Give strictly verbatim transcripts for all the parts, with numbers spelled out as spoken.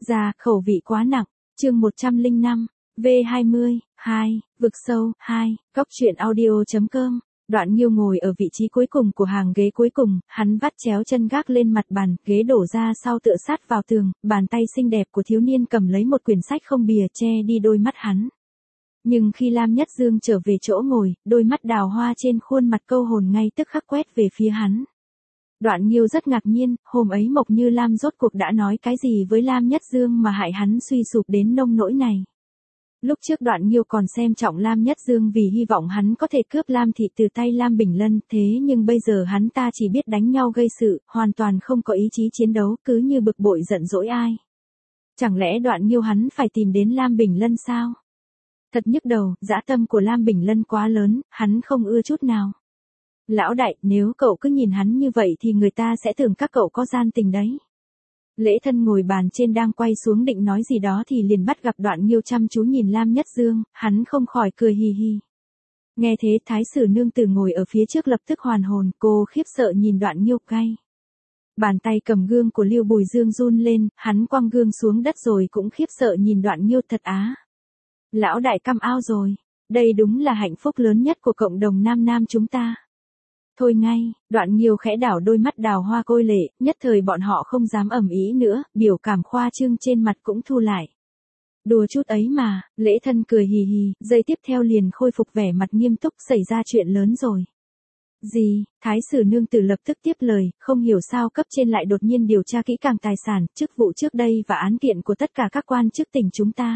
Ra, khẩu vị quá nặng. Chương một trăm lẻ năm, V hai mươi, hai, vực sâu, hai, góc truyện audio chấm com. Đoạn Nghiêu ngồi ở vị trí cuối cùng của hàng ghế cuối cùng, hắn vắt chéo chân gác lên mặt bàn, ghế đổ ra sau tựa sát vào tường, bàn tay xinh đẹp của thiếu niên cầm lấy một quyển sách không bìa che đi đôi mắt hắn. Nhưng khi Lam Nhất Dương trở về chỗ ngồi, đôi mắt đào hoa trên khuôn mặt câu hồn ngay tức khắc quét về phía hắn. Đoạn Nghiêu rất ngạc nhiên, hôm ấy Mộc Như Lam rốt cuộc đã nói cái gì với Lam Nhất Dương mà hại hắn suy sụp đến nông nỗi này. Lúc trước Đoạn Nghiêu còn xem trọng Lam Nhất Dương vì hy vọng hắn có thể cướp Lam Thị từ tay Lam Bình Lân, thế nhưng bây giờ hắn ta chỉ biết đánh nhau gây sự, hoàn toàn không có ý chí chiến đấu, cứ như bực bội giận dỗi ai. Chẳng lẽ Đoạn Nghiêu hắn phải tìm đến Lam Bình Lân sao? Thật nhức đầu, dã tâm của Lam Bình Lân quá lớn, hắn không ưa chút nào. Lão đại, nếu cậu cứ nhìn hắn như vậy thì người ta sẽ tưởng các cậu có gian tình đấy. Lễ Thân ngồi bàn trên đang quay xuống định nói gì đó thì liền bắt gặp Đoạn Nghiêu chăm chú nhìn Lam Nhất Dương, hắn không khỏi cười hì hì. Nghe thế Thái Sử Nương Tử ngồi ở phía trước lập tức hoàn hồn, cô khiếp sợ nhìn Đoạn Nghiêu cay. Bàn tay cầm gương của Lưu Bùi Dương run lên, hắn quăng gương xuống đất rồi cũng khiếp sợ nhìn Đoạn Nghiêu thật á. Lão đại căm ao rồi, đây đúng là hạnh phúc lớn nhất của cộng đồng Nam Nam chúng ta. Thôi ngay, Đoạn Nghiêu khẽ đảo đôi mắt đào hoa côi lệ, nhất thời bọn họ không dám ầm ĩ nữa, biểu cảm khoa trương trên mặt cũng thu lại. Đùa chút ấy mà, Lễ Thân cười hì hì, giây tiếp theo liền khôi phục vẻ mặt nghiêm túc, xảy ra chuyện lớn rồi. Gì? Thái Sử Nương Tử lập tức tiếp lời, không hiểu sao cấp trên lại đột nhiên điều tra kỹ càng tài sản, chức vụ trước đây và án kiện của tất cả các quan chức tỉnh chúng ta.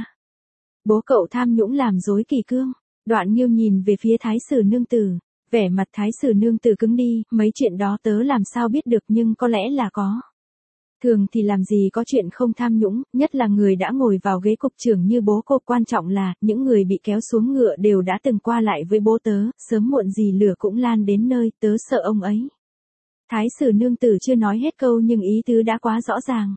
Bố cậu tham nhũng làm rối kỷ cương. Đoạn Nghiêu nhìn về phía Thái Sử Nương Tử. Vẻ mặt Thái Sử Nương Tử cứng đi, mấy chuyện đó tớ làm sao biết được nhưng có lẽ là có. Thường thì làm gì có chuyện không tham nhũng, nhất là người đã ngồi vào ghế cục trưởng như bố cô, quan trọng là, những người bị kéo xuống ngựa đều đã từng qua lại với bố tớ, sớm muộn gì lửa cũng lan đến nơi, tớ sợ ông ấy. Thái Sử Nương Tử chưa nói hết câu nhưng ý tứ đã quá rõ ràng.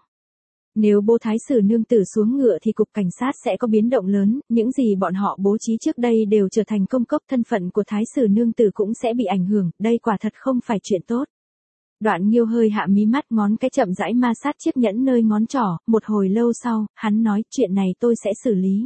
Nếu bố Thái Sử Nương Tử xuống ngựa thì cục cảnh sát sẽ có biến động lớn, những gì bọn họ bố trí trước đây đều trở thành công cốc, thân phận của Thái Sử Nương Tử cũng sẽ bị ảnh hưởng, đây quả thật không phải chuyện tốt. Đoạn Nghiêu hơi hạ mí mắt, ngón cái chậm rãi ma sát chiếc nhẫn nơi ngón trỏ, một hồi lâu sau, hắn nói chuyện này tôi sẽ xử lý.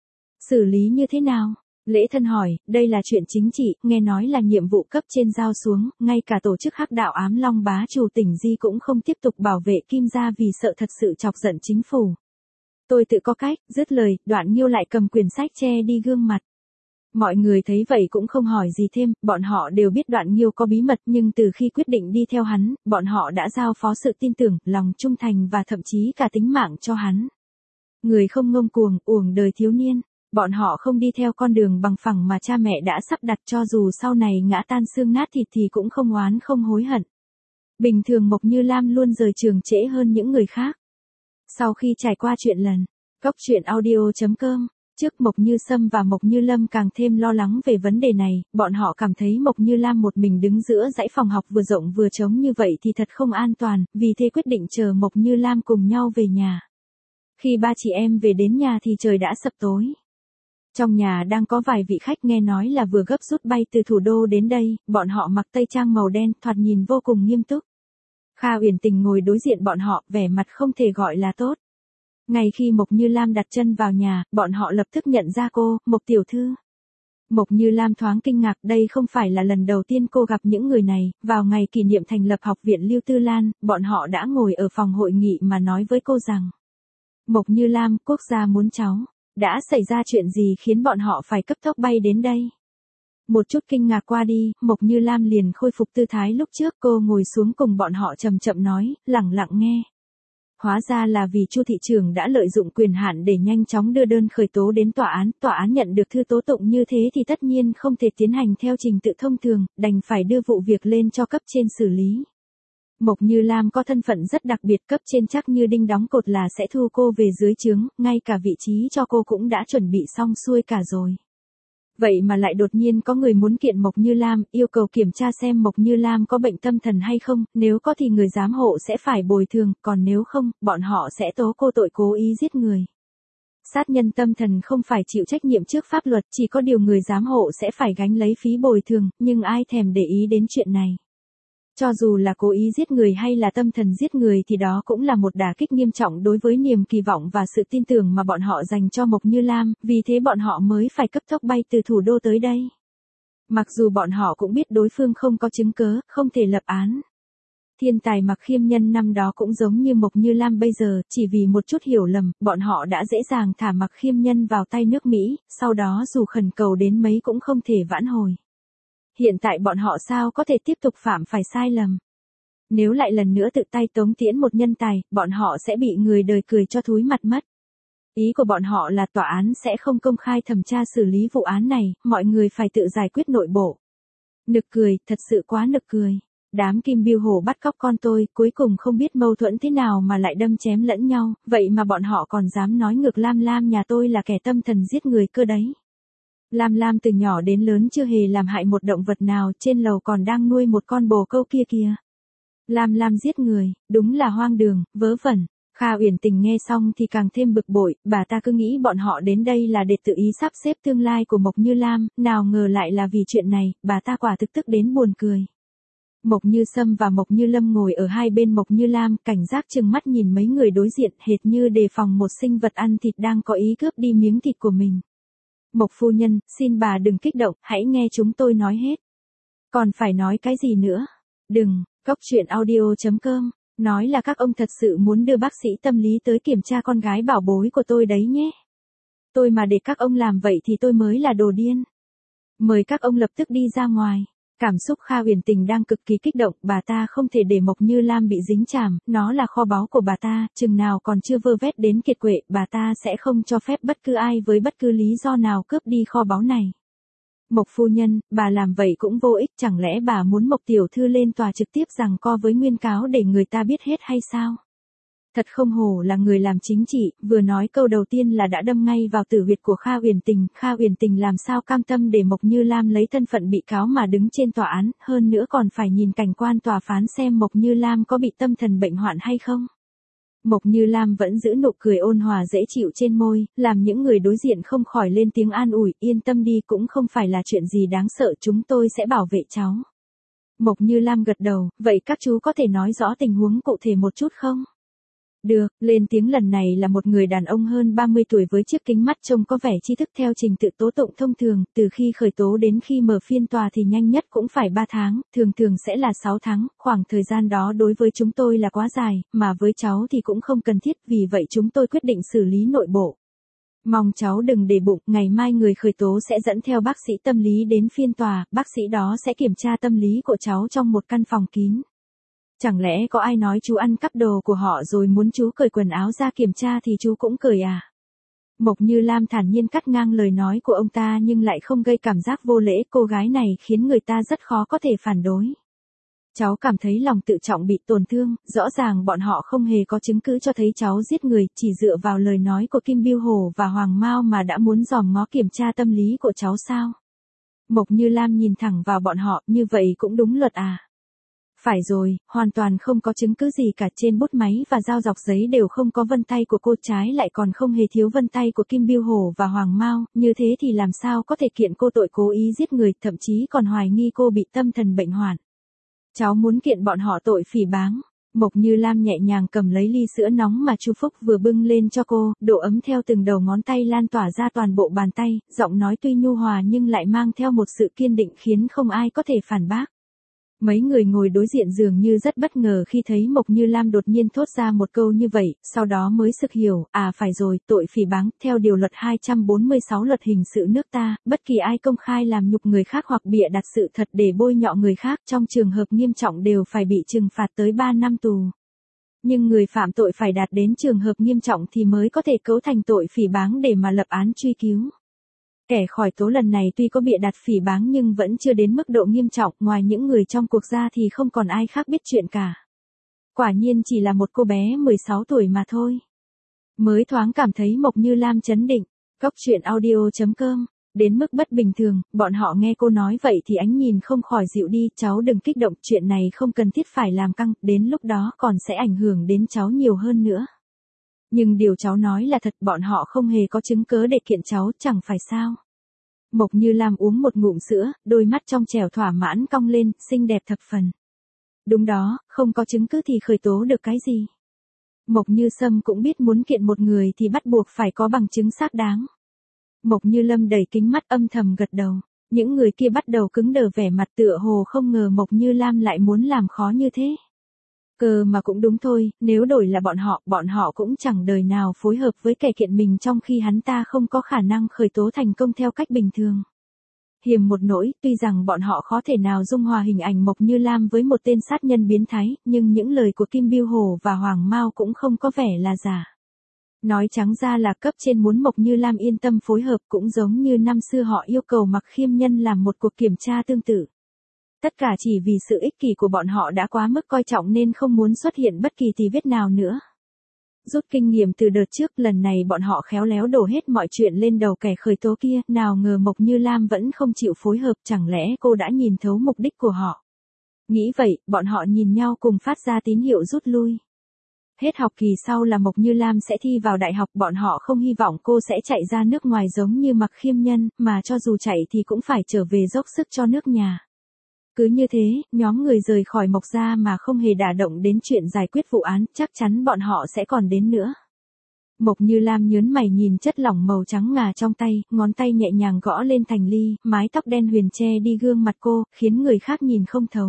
Xử lý như thế nào? Lễ Thân hỏi, đây là chuyện chính trị, nghe nói là nhiệm vụ cấp trên giao xuống, ngay cả tổ chức hắc đạo ám long bá chủ tỉnh Di cũng không tiếp tục bảo vệ Kim gia vì sợ thật sự chọc giận chính phủ. Tôi tự có cách, dứt lời, Đoạn Nghiêu lại cầm quyển sách che đi gương mặt. Mọi người thấy vậy cũng không hỏi gì thêm, bọn họ đều biết Đoạn Nghiêu có bí mật nhưng từ khi quyết định đi theo hắn, bọn họ đã giao phó sự tin tưởng, lòng trung thành và thậm chí cả tính mạng cho hắn. Người không ngông cuồng, uổng đời thiếu niên. Bọn họ không đi theo con đường bằng phẳng mà cha mẹ đã sắp đặt, cho dù sau này ngã tan xương nát thịt thì cũng không oán không hối hận. Bình thường Mộc Như Lam luôn rời trường trễ hơn những người khác. Sau khi trải qua chuyện lần, góc truyện audio chấm com, trước Mộc Như Sâm và Mộc Như Lâm càng thêm lo lắng về vấn đề này, bọn họ cảm thấy Mộc Như Lam một mình đứng giữa dãy phòng học vừa rộng vừa trống như vậy thì thật không an toàn, vì thế quyết định chờ Mộc Như Lam cùng nhau về nhà. Khi ba chị em về đến nhà thì trời đã sập tối. Trong nhà đang có vài vị khách nghe nói là vừa gấp rút bay từ thủ đô đến đây, bọn họ mặc tây trang màu đen, thoạt nhìn vô cùng nghiêm túc. Kha Uyển Tình ngồi đối diện bọn họ, vẻ mặt không thể gọi là tốt. Ngay khi Mộc Như Lam đặt chân vào nhà, bọn họ lập tức nhận ra cô, Mộc tiểu thư. Mộc Như Lam thoáng kinh ngạc, đây không phải là lần đầu tiên cô gặp những người này, vào ngày kỷ niệm thành lập học viện Lưu Tư Lan, bọn họ đã ngồi ở phòng hội nghị mà nói với cô rằng: Mộc Như Lam, quốc gia muốn cháu. Đã xảy ra chuyện gì khiến bọn họ phải cấp tốc bay đến đây? Một chút kinh ngạc qua đi, Mộc Như Lam liền khôi phục tư thái lúc trước, cô ngồi xuống cùng bọn họ chậm chậm nói, lẳng lặng nghe. Hóa ra là vì Chu thị trưởng đã lợi dụng quyền hạn để nhanh chóng đưa đơn khởi tố đến tòa án, tòa án nhận được thư tố tụng như thế thì tất nhiên không thể tiến hành theo trình tự thông thường, đành phải đưa vụ việc lên cho cấp trên xử lý. Mộc Như Lam có thân phận rất đặc biệt, cấp trên chắc như đinh đóng cột là sẽ thu cô về dưới trướng, ngay cả vị trí cho cô cũng đã chuẩn bị xong xuôi cả rồi. Vậy mà lại đột nhiên có người muốn kiện Mộc Như Lam, yêu cầu kiểm tra xem Mộc Như Lam có bệnh tâm thần hay không, nếu có thì người giám hộ sẽ phải bồi thường, còn nếu không, bọn họ sẽ tố cô tội cố ý giết người. Sát nhân tâm thần không phải chịu trách nhiệm trước pháp luật, chỉ có điều người giám hộ sẽ phải gánh lấy phí bồi thường, nhưng ai thèm để ý đến chuyện này. Cho dù là cố ý giết người hay là tâm thần giết người thì đó cũng là một đả kích nghiêm trọng đối với niềm kỳ vọng và sự tin tưởng mà bọn họ dành cho Mộc Như Lam, vì thế bọn họ mới phải cấp tốc bay từ thủ đô tới đây. Mặc dù bọn họ cũng biết đối phương không có chứng cớ, không thể lập án. Thiên tài Mạc Khiêm Nhân năm đó cũng giống như Mộc Như Lam bây giờ, chỉ vì một chút hiểu lầm, bọn họ đã dễ dàng thả Mạc Khiêm Nhân vào tay nước Mỹ, sau đó dù khẩn cầu đến mấy cũng không thể vãn hồi. Hiện tại bọn họ sao có thể tiếp tục phạm phải sai lầm. Nếu lại lần nữa tự tay tống tiễn một nhân tài, bọn họ sẽ bị người đời cười cho thúi mặt mất. Ý của bọn họ là tòa án sẽ không công khai thẩm tra xử lý vụ án này, mọi người phải tự giải quyết nội bộ. Nực cười, thật sự quá nực cười. Đám Kim Biêu Hổ bắt cóc con tôi, cuối cùng không biết mâu thuẫn thế nào mà lại đâm chém lẫn nhau, vậy mà bọn họ còn dám nói ngược Lam Lam nhà tôi là kẻ tâm thần giết người cơ đấy. Lam Lam từ nhỏ đến lớn chưa hề làm hại một động vật nào, trên lầu còn đang nuôi một con bồ câu kia kìa. Lam Lam giết người, đúng là hoang đường, vớ vẩn. Kha Uyển Tình nghe xong thì càng thêm bực bội, bà ta cứ nghĩ bọn họ đến đây là để tự ý sắp xếp tương lai của Mộc Như Lam, nào ngờ lại là vì chuyện này, bà ta quả thực tức đến buồn cười. Mộc Như Sâm và Mộc Như Lâm ngồi ở hai bên Mộc Như Lam, cảnh giác trừng mắt nhìn mấy người đối diện, hệt như đề phòng một sinh vật ăn thịt đang có ý cướp đi miếng thịt của mình. Mộc phu nhân, xin bà đừng kích động, hãy nghe chúng tôi nói hết. Còn phải nói cái gì nữa? Đừng, Cốc Truyện Audio chấm com, nói là các ông thật sự muốn đưa bác sĩ tâm lý tới kiểm tra con gái bảo bối của tôi đấy nhé. Tôi mà để các ông làm vậy thì tôi mới là đồ điên. Mời các ông lập tức đi ra ngoài. Cảm xúc Kha Uyển Tình đang cực kỳ kích động, bà ta không thể để Mộc Như Lam bị dính chàm, nó là kho báu của bà ta, chừng nào còn chưa vơ vét đến kiệt quệ, bà ta sẽ không cho phép bất cứ ai với bất cứ lý do nào cướp đi kho báu này. Mộc phu nhân, bà làm vậy cũng vô ích, chẳng lẽ bà muốn Mộc tiểu thư lên tòa trực tiếp giằng co với Nguyên Cáo để người ta biết hết hay sao? Thật không hổ là người làm chính trị, vừa nói câu đầu tiên là đã đâm ngay vào tử huyệt của Kha Uyển Tình, Kha Uyển Tình làm sao cam tâm để Mộc Như Lam lấy thân phận bị cáo mà đứng trên tòa án, hơn nữa còn phải nhìn cảnh quan tòa phán xem Mộc Như Lam có bị tâm thần bệnh hoạn hay không. Mộc Như Lam vẫn giữ nụ cười ôn hòa dễ chịu trên môi, làm những người đối diện không khỏi lên tiếng an ủi, yên tâm đi, cũng không phải là chuyện gì đáng sợ, chúng tôi sẽ bảo vệ cháu. Mộc Như Lam gật đầu, vậy các chú có thể nói rõ tình huống cụ thể một chút không? Được, lên tiếng lần này là một người đàn ông hơn ba mươi tuổi với chiếc kính mắt trông có vẻ tri thức theo trình tự tố tụng thông thường, từ khi khởi tố đến khi mở phiên tòa thì nhanh nhất cũng phải ba tháng, thường thường sẽ là sáu tháng, khoảng thời gian đó đối với chúng tôi là quá dài, mà với cháu thì cũng không cần thiết, vì vậy chúng tôi quyết định xử lý nội bộ. Mong cháu đừng để bụng, ngày mai người khởi tố sẽ dẫn theo bác sĩ tâm lý đến phiên tòa, bác sĩ đó sẽ kiểm tra tâm lý của cháu trong một căn phòng kín. Chẳng lẽ có ai nói chú ăn cắp đồ của họ rồi muốn chú cởi quần áo ra kiểm tra thì chú cũng cởi à? Mộc Như Lam thản nhiên cắt ngang lời nói của ông ta nhưng lại không gây cảm giác vô lễ, cô gái này khiến người ta rất khó có thể phản đối. Cháu cảm thấy lòng tự trọng bị tổn thương, rõ ràng bọn họ không hề có chứng cứ cho thấy cháu giết người, chỉ dựa vào lời nói của Kim Biêu Hổ và Hoàng Mao mà đã muốn dòm ngó kiểm tra tâm lý của cháu sao? Mộc Như Lam nhìn thẳng vào bọn họ, như vậy cũng đúng luật à? Phải rồi, hoàn toàn không có chứng cứ gì cả, trên bút máy và dao dọc giấy đều không có vân tay của cô, trái lại còn không hề thiếu vân tay của Kim Biêu Hổ và Hoàng Mao, như thế thì làm sao có thể kiện cô tội cố ý giết người, thậm chí còn hoài nghi cô bị tâm thần bệnh hoạn. Cháu muốn kiện bọn họ tội phỉ báng. Mộc Như Lam nhẹ nhàng cầm lấy ly sữa nóng mà Chu Phúc vừa bưng lên cho cô, độ ấm theo từng đầu ngón tay lan tỏa ra toàn bộ bàn tay, giọng nói tuy nhu hòa nhưng lại mang theo một sự kiên định khiến không ai có thể phản bác. Mấy người ngồi đối diện dường như rất bất ngờ khi thấy Mộc Như Lam đột nhiên thốt ra một câu như vậy, sau đó mới sực hiểu, à phải rồi, tội phỉ báng, theo điều luật hai trăm bốn mươi sáu luật hình sự nước ta, bất kỳ ai công khai làm nhục người khác hoặc bịa đặt sự thật để bôi nhọ người khác trong trường hợp nghiêm trọng đều phải bị trừng phạt tới ba năm tù. Nhưng người phạm tội phải đạt đến trường hợp nghiêm trọng thì mới có thể cấu thành tội phỉ báng để mà lập án truy cứu. Kẻ khỏi tố lần này tuy có bịa đặt phỉ báng nhưng vẫn chưa đến mức độ nghiêm trọng, ngoài những người trong cuộc ra thì không còn ai khác biết chuyện cả. Quả nhiên chỉ là một cô bé mười sáu tuổi mà thôi. Mới thoáng cảm thấy Mộc Như Lam chấn định. Cốc Truyện Audio chấm com, đến mức bất bình thường, bọn họ nghe cô nói vậy thì ánh nhìn không khỏi dịu đi, cháu đừng kích động, chuyện này không cần thiết phải làm căng, đến lúc đó còn sẽ ảnh hưởng đến cháu nhiều hơn nữa. Nhưng điều cháu nói là thật, bọn họ không hề có chứng cớ để kiện cháu, chẳng phải sao? Mộc Như Lam uống một ngụm sữa, đôi mắt trong trẻo thỏa mãn cong lên, xinh đẹp thập phần. Đúng đó, không có chứng cứ thì khởi tố được cái gì. Mộc Như Sâm cũng biết muốn kiện một người thì bắt buộc phải có bằng chứng xác đáng. Mộc Như Lâm đẩy kính mắt âm thầm gật đầu. Những người kia bắt đầu cứng đờ vẻ mặt tựa hồ không ngờ Mộc Như Lam lại muốn làm khó như thế. Cơ mà cũng đúng thôi, nếu đổi là bọn họ, bọn họ cũng chẳng đời nào phối hợp với kẻ kiện mình trong khi hắn ta không có khả năng khởi tố thành công theo cách bình thường. Hiềm một nỗi, tuy rằng bọn họ khó thể nào dung hòa hình ảnh Mộc Như Lam với một tên sát nhân biến thái, nhưng những lời của Kim Bưu Hổ và Hoàng Mao cũng không có vẻ là giả. Nói trắng ra là cấp trên muốn Mộc Như Lam yên tâm phối hợp cũng giống như năm xưa họ yêu cầu Mạc Khiêm Nhân làm một cuộc kiểm tra tương tự. Tất cả chỉ vì sự ích kỷ của bọn họ đã quá mức coi trọng nên không muốn xuất hiện bất kỳ tì vết nào nữa. Rút kinh nghiệm từ đợt trước, lần này bọn họ khéo léo đổ hết mọi chuyện lên đầu kẻ khởi tố kia, nào ngờ Mộc Như Lam vẫn không chịu phối hợp, chẳng lẽ cô đã nhìn thấu mục đích của họ. Nghĩ vậy, bọn họ nhìn nhau cùng phát ra tín hiệu rút lui. Hết học kỳ sau là Mộc Như Lam sẽ thi vào đại học, bọn họ không hy vọng cô sẽ chạy ra nước ngoài giống như Mạc Khiêm Nhân, mà cho dù chạy thì cũng phải trở về dốc sức cho nước nhà. Cứ như thế, nhóm người rời khỏi Mộc gia mà không hề đả động đến chuyện giải quyết vụ án, chắc chắn bọn họ sẽ còn đến nữa. Mộc Như Lam nhớn mày nhìn chất lỏng màu trắng ngà trong tay, ngón tay nhẹ nhàng gõ lên thành ly, mái tóc đen huyền che đi gương mặt cô, khiến người khác nhìn không thấu.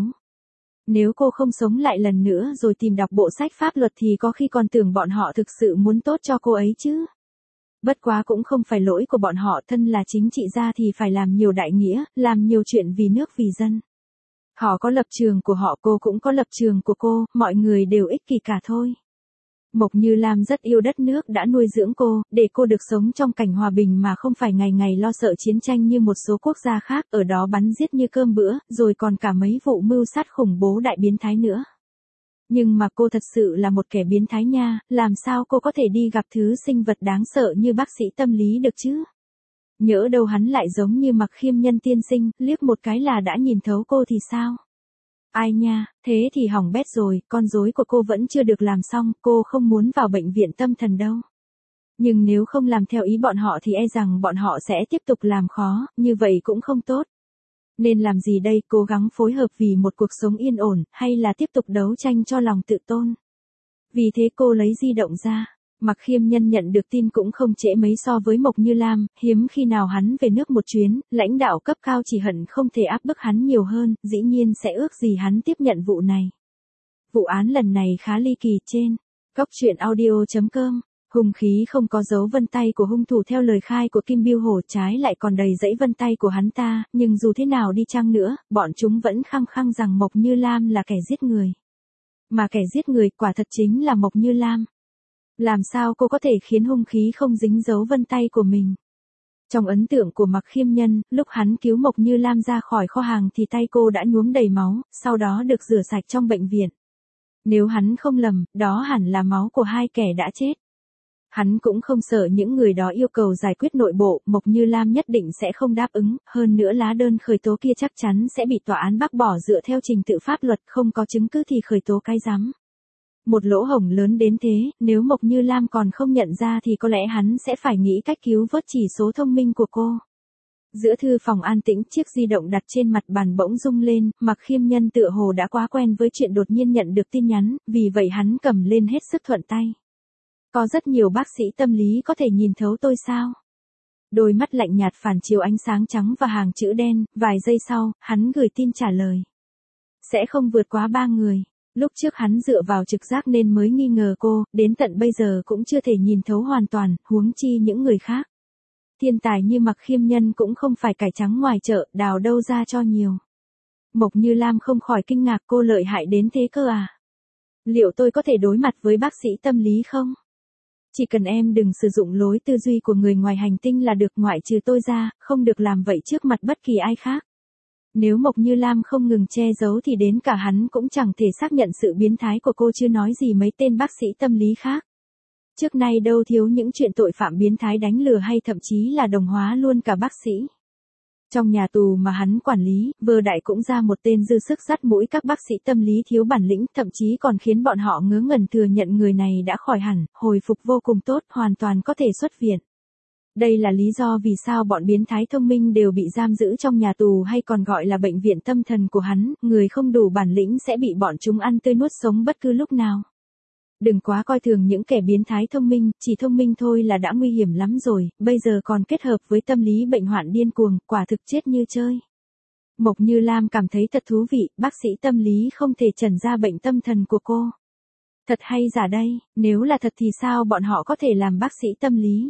Nếu cô không sống lại lần nữa rồi tìm đọc bộ sách pháp luật thì có khi còn tưởng bọn họ thực sự muốn tốt cho cô ấy chứ. Bất quá cũng không phải lỗi của bọn họ, thân là chính trị gia thì phải làm nhiều đại nghĩa, làm nhiều chuyện vì nước vì dân. Họ có lập trường của họ, cô cũng có lập trường của cô, mọi người đều ích kỷ cả thôi. Mộc Như Lam rất yêu đất nước đã nuôi dưỡng cô, để cô được sống trong cảnh hòa bình mà không phải ngày ngày lo sợ chiến tranh như một số quốc gia khác, ở đó bắn giết như cơm bữa, rồi còn cả mấy vụ mưu sát khủng bố đại biến thái nữa. Nhưng mà cô thật sự là một kẻ biến thái nha, làm sao cô có thể đi gặp thứ sinh vật đáng sợ như bác sĩ tâm lý được chứ? Nhỡ đâu hắn lại giống như Mạc Khiêm Nhân tiên sinh, liếc một cái là đã nhìn thấu cô thì sao? Ai nha, thế thì hỏng bét rồi, con rối của cô vẫn chưa được làm xong, cô không muốn vào bệnh viện tâm thần đâu. Nhưng nếu không làm theo ý bọn họ thì e rằng bọn họ sẽ tiếp tục làm khó, như vậy cũng không tốt. Nên làm gì đây, cố gắng phối hợp vì một cuộc sống yên ổn, hay là tiếp tục đấu tranh cho lòng tự tôn? Vì thế cô lấy di động ra. Mạc Khiêm Nhân nhận được tin cũng không trễ mấy so với Mộc Như Lam, hiếm khi nào hắn về nước một chuyến, lãnh đạo cấp cao chỉ hận không thể áp bức hắn nhiều hơn, dĩ nhiên sẽ ước gì hắn tiếp nhận vụ này. Vụ án lần này khá ly kỳ. Trên Góc truyện audio chấm com, hung khí không có dấu vân tay của hung thủ theo lời khai của Kim Bưu Hổ, trái lại còn đầy dãy vân tay của hắn ta, nhưng dù thế nào đi chăng nữa, bọn chúng vẫn khăng khăng rằng Mộc Như Lam là kẻ giết người. Mà kẻ giết người quả thật chính là Mộc Như Lam. Làm sao cô có thể khiến hung khí không dính dấu vân tay của mình? Trong ấn tượng của Mạc Khiêm Nhân, lúc hắn cứu Mộc Như Lam ra khỏi kho hàng thì tay cô đã nhuốm đầy máu, sau đó được rửa sạch trong bệnh viện. Nếu hắn không lầm, đó hẳn là máu của hai kẻ đã chết. Hắn cũng không sợ những người đó yêu cầu giải quyết nội bộ, Mộc Như Lam nhất định sẽ không đáp ứng, hơn nữa lá đơn khởi tố kia chắc chắn sẽ bị tòa án bác bỏ dựa theo trình tự pháp luật, không có chứng cứ thì khởi tố cái rắm. Một lỗ hổng lớn đến thế, nếu Mộc Như Lam còn không nhận ra thì có lẽ hắn sẽ phải nghĩ cách cứu vớt chỉ số thông minh của cô. Giữa thư phòng an tĩnh, chiếc di động đặt trên mặt bàn bỗng rung lên, Mạc Khiêm Nhân tựa hồ đã quá quen với chuyện đột nhiên nhận được tin nhắn, vì vậy hắn cầm lên hết sức thuận tay. Có rất nhiều bác sĩ tâm lý có thể nhìn thấu tôi sao? Đôi mắt lạnh nhạt phản chiếu ánh sáng trắng và hàng chữ đen, vài giây sau, hắn gửi tin trả lời. Sẽ không vượt quá ba người. Lúc trước hắn dựa vào trực giác nên mới nghi ngờ cô, đến tận bây giờ cũng chưa thể nhìn thấu hoàn toàn, huống chi những người khác. Thiên tài như Mạc Khiêm Nhân cũng không phải cải trắng ngoài chợ, đào đâu ra cho nhiều. Mộc Như Lam không khỏi kinh ngạc, cô lợi hại đến thế cơ à? Liệu tôi có thể đối mặt với bác sĩ tâm lý không? Chỉ cần em đừng sử dụng lối tư duy của người ngoài hành tinh là được, ngoại trừ tôi ra, không được làm vậy trước mặt bất kỳ ai khác. Nếu Mộc Như Lam không ngừng che giấu thì đến cả hắn cũng chẳng thể xác nhận sự biến thái của cô, chứ nói gì mấy tên bác sĩ tâm lý khác. Trước nay đâu thiếu những chuyện tội phạm biến thái đánh lừa hay thậm chí là đồng hóa luôn cả bác sĩ. Trong nhà tù mà hắn quản lý, Vơ Đại cũng ra một tên dư sức dắt mũi các bác sĩ tâm lý thiếu bản lĩnh, thậm chí còn khiến bọn họ ngớ ngẩn thừa nhận người này đã khỏi hẳn, hồi phục vô cùng tốt, hoàn toàn có thể xuất viện. Đây là lý do vì sao bọn biến thái thông minh đều bị giam giữ trong nhà tù hay còn gọi là bệnh viện tâm thần của hắn, người không đủ bản lĩnh sẽ bị bọn chúng ăn tươi nuốt sống bất cứ lúc nào. Đừng quá coi thường những kẻ biến thái thông minh, chỉ thông minh thôi là đã nguy hiểm lắm rồi, bây giờ còn kết hợp với tâm lý bệnh hoạn điên cuồng, quả thực chết như chơi. Mộc Như Lam cảm thấy thật thú vị, bác sĩ tâm lý không thể chẩn ra bệnh tâm thần của cô. Thật hay giả đây, nếu là thật thì sao bọn họ có thể làm bác sĩ tâm lý?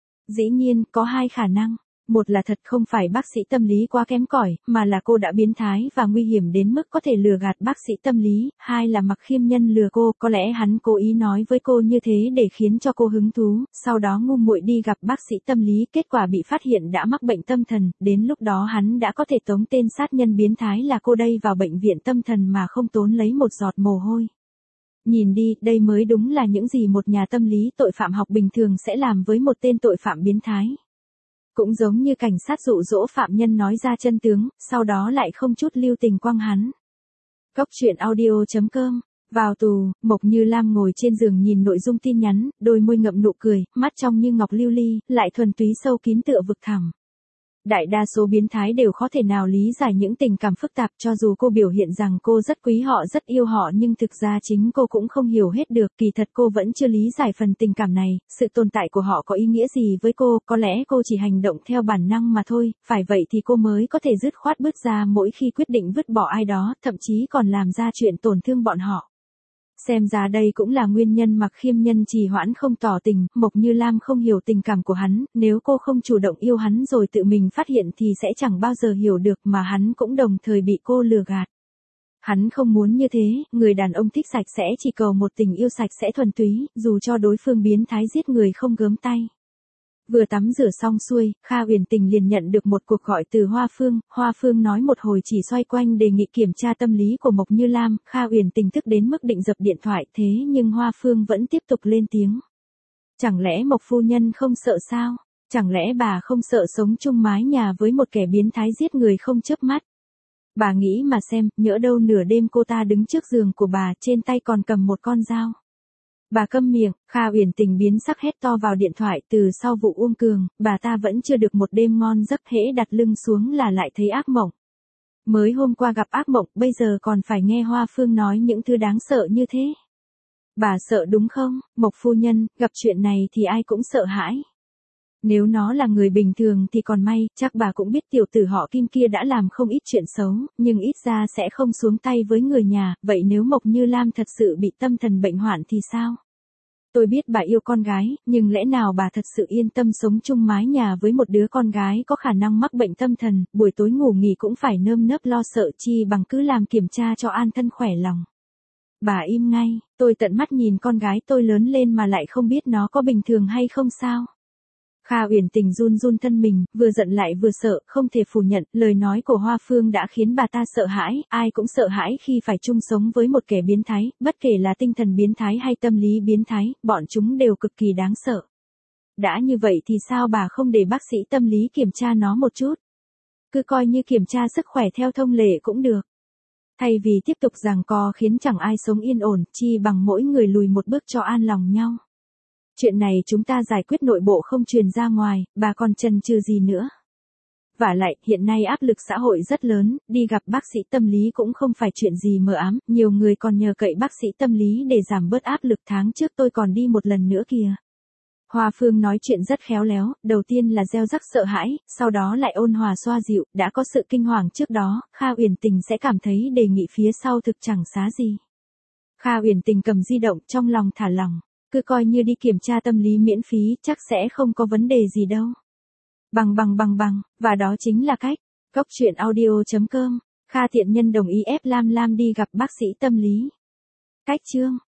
Dĩ nhiên, có hai khả năng. Một là thật không phải bác sĩ tâm lý quá kém cỏi, mà là cô đã biến thái và nguy hiểm đến mức có thể lừa gạt bác sĩ tâm lý. Hai là Mặc Khiêm Nhân lừa cô, có lẽ hắn cố ý nói với cô như thế để khiến cho cô hứng thú, sau đó ngu muội đi gặp bác sĩ tâm lý, kết quả bị phát hiện đã mắc bệnh tâm thần, đến lúc đó hắn đã có thể tống tên sát nhân biến thái là cô đây vào bệnh viện tâm thần mà không tốn lấy một giọt mồ hôi. Nhìn đi, đây mới đúng là những gì một nhà tâm lý tội phạm học bình thường sẽ làm với một tên tội phạm biến thái. Cũng giống như cảnh sát dụ dỗ phạm nhân nói ra chân tướng, sau đó lại không chút lưu tình quăng hắn. Cốc truyện audio chấm com. Vào tù, Mộc Như Lam ngồi trên giường nhìn nội dung tin nhắn, đôi môi ngậm nụ cười, mắt trong như ngọc lưu ly, lại thuần túy sâu kín tựa vực thẳm. Đại đa số biến thái đều khó thể nào lý giải những tình cảm phức tạp, cho dù cô biểu hiện rằng cô rất quý họ rất yêu họ nhưng thực ra chính cô cũng không hiểu hết được, kỳ thật cô vẫn chưa lý giải phần tình cảm này, sự tồn tại của họ có ý nghĩa gì với cô, có lẽ cô chỉ hành động theo bản năng mà thôi, phải vậy thì cô mới có thể dứt khoát bước ra mỗi khi quyết định vứt bỏ ai đó, thậm chí còn làm ra chuyện tổn thương bọn họ. Xem ra đây cũng là nguyên nhân Mặc Khiêm Nhân trì hoãn không tỏ tình, Mộc Như Lam không hiểu tình cảm của hắn, nếu cô không chủ động yêu hắn rồi tự mình phát hiện thì sẽ chẳng bao giờ hiểu được mà hắn cũng đồng thời bị cô lừa gạt. Hắn không muốn như thế, người đàn ông thích sạch sẽ chỉ cầu một tình yêu sạch sẽ thuần túy, dù cho đối phương biến thái giết người không gớm tay. Vừa tắm rửa xong xuôi, Kha Uyển Tình liền nhận được một cuộc gọi từ Hoa Phương, Hoa Phương nói một hồi chỉ xoay quanh đề nghị kiểm tra tâm lý của Mộc Như Lam, Kha Uyển Tình tức đến mức định dập điện thoại, thế nhưng Hoa Phương vẫn tiếp tục lên tiếng. Chẳng lẽ Mộc phu nhân không sợ sao? Chẳng lẽ bà không sợ sống chung mái nhà với một kẻ biến thái giết người không chớp mắt? Bà nghĩ mà xem, nhỡ đâu nửa đêm cô ta đứng trước giường của bà, trên tay còn cầm một con dao. Bà câm miệng, Kha Uyển Tình biến sắc hét to vào điện thoại, từ sau vụ Uông Cường, bà ta vẫn chưa được một đêm ngon giấc, hễ đặt lưng xuống là lại thấy ác mộng. Mới hôm qua gặp ác mộng, bây giờ còn phải nghe Hoa Phương nói những thứ đáng sợ như thế. Bà sợ đúng không, Mộc phu nhân, gặp chuyện này thì ai cũng sợ hãi. Nếu nó là người bình thường thì còn may, chắc bà cũng biết tiểu tử họ Kim kia đã làm không ít chuyện xấu, nhưng ít ra sẽ không xuống tay với người nhà, vậy nếu Mộc Như Lam thật sự bị tâm thần bệnh hoạn thì sao? Tôi biết bà yêu con gái, nhưng lẽ nào bà thật sự yên tâm sống chung mái nhà với một đứa con gái có khả năng mắc bệnh tâm thần, buổi tối ngủ nghỉ cũng phải nơm nớp lo sợ chi bằng cứ làm kiểm tra cho an thân khỏe lòng. Bà im ngay, tôi tận mắt nhìn con gái tôi lớn lên mà lại không biết nó có bình thường hay không sao? Kha Uyển Tình run run thân mình, vừa giận lại vừa sợ, không thể phủ nhận, lời nói của Hoa Phương đã khiến bà ta sợ hãi, ai cũng sợ hãi khi phải chung sống với một kẻ biến thái, bất kể là tinh thần biến thái hay tâm lý biến thái, bọn chúng đều cực kỳ đáng sợ. Đã như vậy thì sao bà không để bác sĩ tâm lý kiểm tra nó một chút? Cứ coi như kiểm tra sức khỏe theo thông lệ cũng được. Thay vì tiếp tục giằng co khiến chẳng ai sống yên ổn, chi bằng mỗi người lùi một bước cho an lòng nhau. Chuyện này chúng ta giải quyết nội bộ không truyền ra ngoài, bà còn chần chừ gì nữa. Vả lại, hiện nay áp lực xã hội rất lớn, đi gặp bác sĩ tâm lý cũng không phải chuyện gì mờ ám, nhiều người còn nhờ cậy bác sĩ tâm lý để giảm bớt áp lực, tháng trước tôi còn đi một lần nữa kìa. Hoa Phương nói chuyện rất khéo léo, đầu tiên là gieo rắc sợ hãi, sau đó lại ôn hòa xoa dịu, đã có sự kinh hoàng trước đó, Kha Uyển Tình sẽ cảm thấy đề nghị phía sau thực chẳng xá gì. Kha Uyển Tình cầm di động trong lòng thả lỏng. Cứ coi như đi kiểm tra tâm lý miễn phí, chắc sẽ không có vấn đề gì đâu. Bằng bằng bằng bằng, và đó chính là cách. Cốc truyện audio chấm com. Kha Thiện Nhân đồng ý ép Lam Lam đi gặp bác sĩ tâm lý. Cách chương